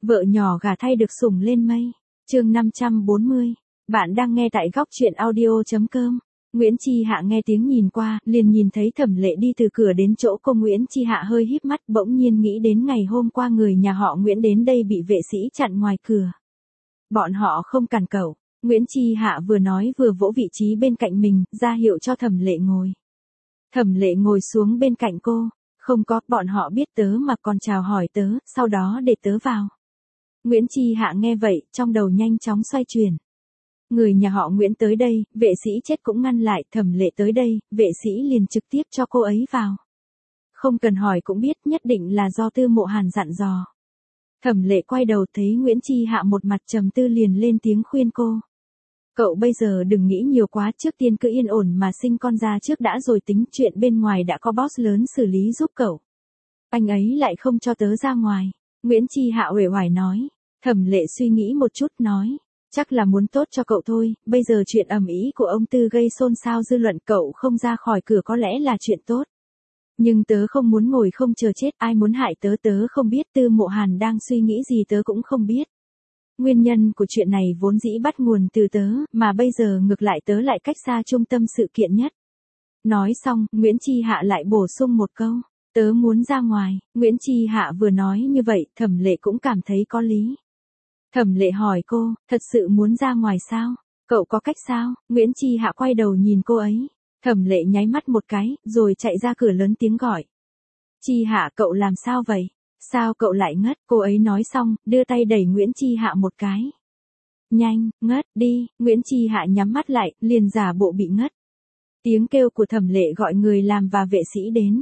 Vợ nhỏ gả thay được sủng lên mây. Chương 540. Bạn đang nghe tại góc truyện audio.com. Nguyễn Chi Hạ nghe tiếng nhìn qua, liền nhìn thấy Thẩm Lệ đi từ cửa đến chỗ cô. Nguyễn Chi Hạ hơi híp mắt, bỗng nhiên nghĩ đến ngày hôm qua người nhà họ Nguyễn đến đây bị vệ sĩ chặn ngoài cửa. Bọn họ không cản cẩu. Nguyễn Chi Hạ vừa nói vừa vỗ vị trí bên cạnh mình, ra hiệu cho Thẩm Lệ ngồi. Thẩm Lệ ngồi xuống bên cạnh cô. Không có, bọn họ biết tớ mà còn chào hỏi tớ, sau đó để tớ vào. Nguyễn Chi Hạ nghe vậy, trong đầu nhanh chóng xoay chuyển. Người nhà họ Nguyễn tới đây, vệ sĩ chết cũng ngăn lại. Thẩm Lệ tới đây, vệ sĩ liền trực tiếp cho cô ấy vào. Không cần hỏi cũng biết, nhất định là do Tư Mộ Hàn dặn dò. Thẩm Lệ quay đầu thấy Nguyễn Chi Hạ một mặt trầm tư liền lên tiếng khuyên cô. Cậu bây giờ đừng nghĩ nhiều quá, trước tiên cứ yên ổn mà sinh con ra trước đã rồi tính, chuyện bên ngoài đã có boss lớn xử lý giúp cậu. Anh ấy lại không cho tớ ra ngoài. Nguyễn Chi Hạ uể oải nói. Thẩm Lệ suy nghĩ một chút nói. Chắc là muốn tốt cho cậu thôi, bây giờ chuyện ầm ĩ của ông Tư gây xôn xao dư luận, cậu không ra khỏi cửa có lẽ là chuyện tốt. Nhưng tớ không muốn ngồi không chờ chết, ai muốn hại tớ tớ không biết, Tư Mộ Hàn đang suy nghĩ gì tớ cũng không biết. Nguyên nhân của chuyện này vốn dĩ bắt nguồn từ tớ, mà bây giờ ngược lại tớ lại cách xa trung tâm sự kiện nhất. Nói xong, Nguyễn Chi Hạ lại bổ sung một câu. Tớ muốn ra ngoài. Nguyễn Chi Hạ vừa nói như vậy, Thẩm Lệ cũng cảm thấy có lý. Thẩm Lệ hỏi cô, thật sự muốn ra ngoài sao? Cậu có cách sao? Nguyễn Chi Hạ quay đầu nhìn cô ấy. Thẩm Lệ nháy mắt một cái, rồi chạy ra cửa lớn tiếng gọi. Chi Hạ, cậu làm sao vậy? Sao cậu lại ngất? Cô ấy nói xong, đưa tay đẩy Nguyễn Chi Hạ một cái. Nhanh, ngất đi. Nguyễn Chi Hạ nhắm mắt lại, liền giả bộ bị ngất. Tiếng kêu của Thẩm Lệ gọi người làm và vệ sĩ đến.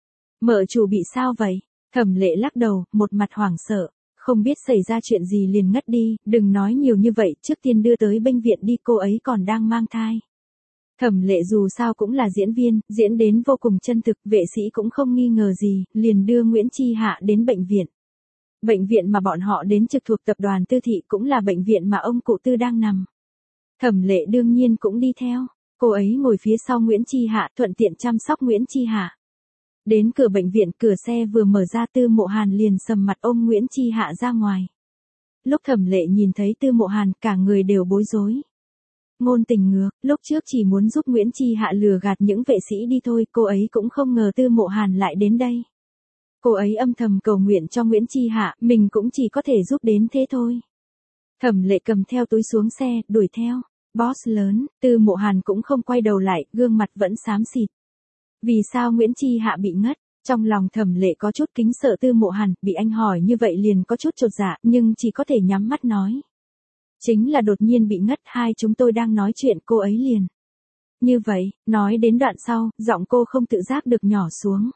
Mợ chủ bị sao vậy? Thẩm Lệ lắc đầu, một mặt hoảng sợ. Không biết xảy ra chuyện gì liền ngất đi, đừng nói nhiều như vậy, trước tiên đưa tới bệnh viện đi, cô ấy còn đang mang thai. Thẩm Lệ dù sao cũng là diễn viên, diễn đến vô cùng chân thực, vệ sĩ cũng không nghi ngờ gì, liền đưa Nguyễn Chi Hạ đến bệnh viện. Bệnh viện mà bọn họ đến trực thuộc tập đoàn Tư Thị, cũng là bệnh viện mà ông cụ Tư đang nằm. Thẩm Lệ đương nhiên cũng đi theo, cô ấy ngồi phía sau Nguyễn Chi Hạ, thuận tiện chăm sóc Nguyễn Chi Hạ. Đến cửa bệnh viện, cửa xe vừa mở ra, Tư Mộ Hàn liền sầm mặt ôm Nguyễn Chi Hạ ra ngoài. Lúc Thẩm Lệ nhìn thấy Tư Mộ Hàn, cả người đều bối rối. Ngôn tình ngược, lúc trước chỉ muốn giúp Nguyễn Chi Hạ lừa gạt những vệ sĩ đi thôi, cô ấy cũng không ngờ Tư Mộ Hàn lại đến đây. Cô ấy âm thầm cầu nguyện cho Nguyễn Chi Hạ, mình cũng chỉ có thể giúp đến thế thôi. Thẩm Lệ cầm theo túi xuống xe, đuổi theo. Boss lớn, Tư Mộ Hàn cũng không quay đầu lại, gương mặt vẫn xám xịt. Vì sao Nguyễn Chi Hạ bị ngất? Trong lòng Thẩm Lệ có chút kính sợ Tư Mộ Hàn, bị anh hỏi như vậy liền có chút chột dạ, nhưng chỉ có thể nhắm mắt nói. Chính là đột nhiên bị ngất, hai chúng tôi đang nói chuyện, cô ấy liền. Như vậy, nói đến đoạn sau, giọng cô không tự giác được nhỏ xuống.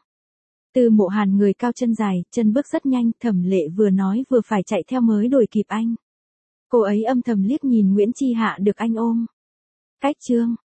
Tư Mộ Hàn người cao chân dài, chân bước rất nhanh, Thẩm Lệ vừa nói vừa phải chạy theo mới đuổi kịp anh. Cô ấy âm thầm liếc nhìn Nguyễn Chi Hạ được anh ôm. Cách chương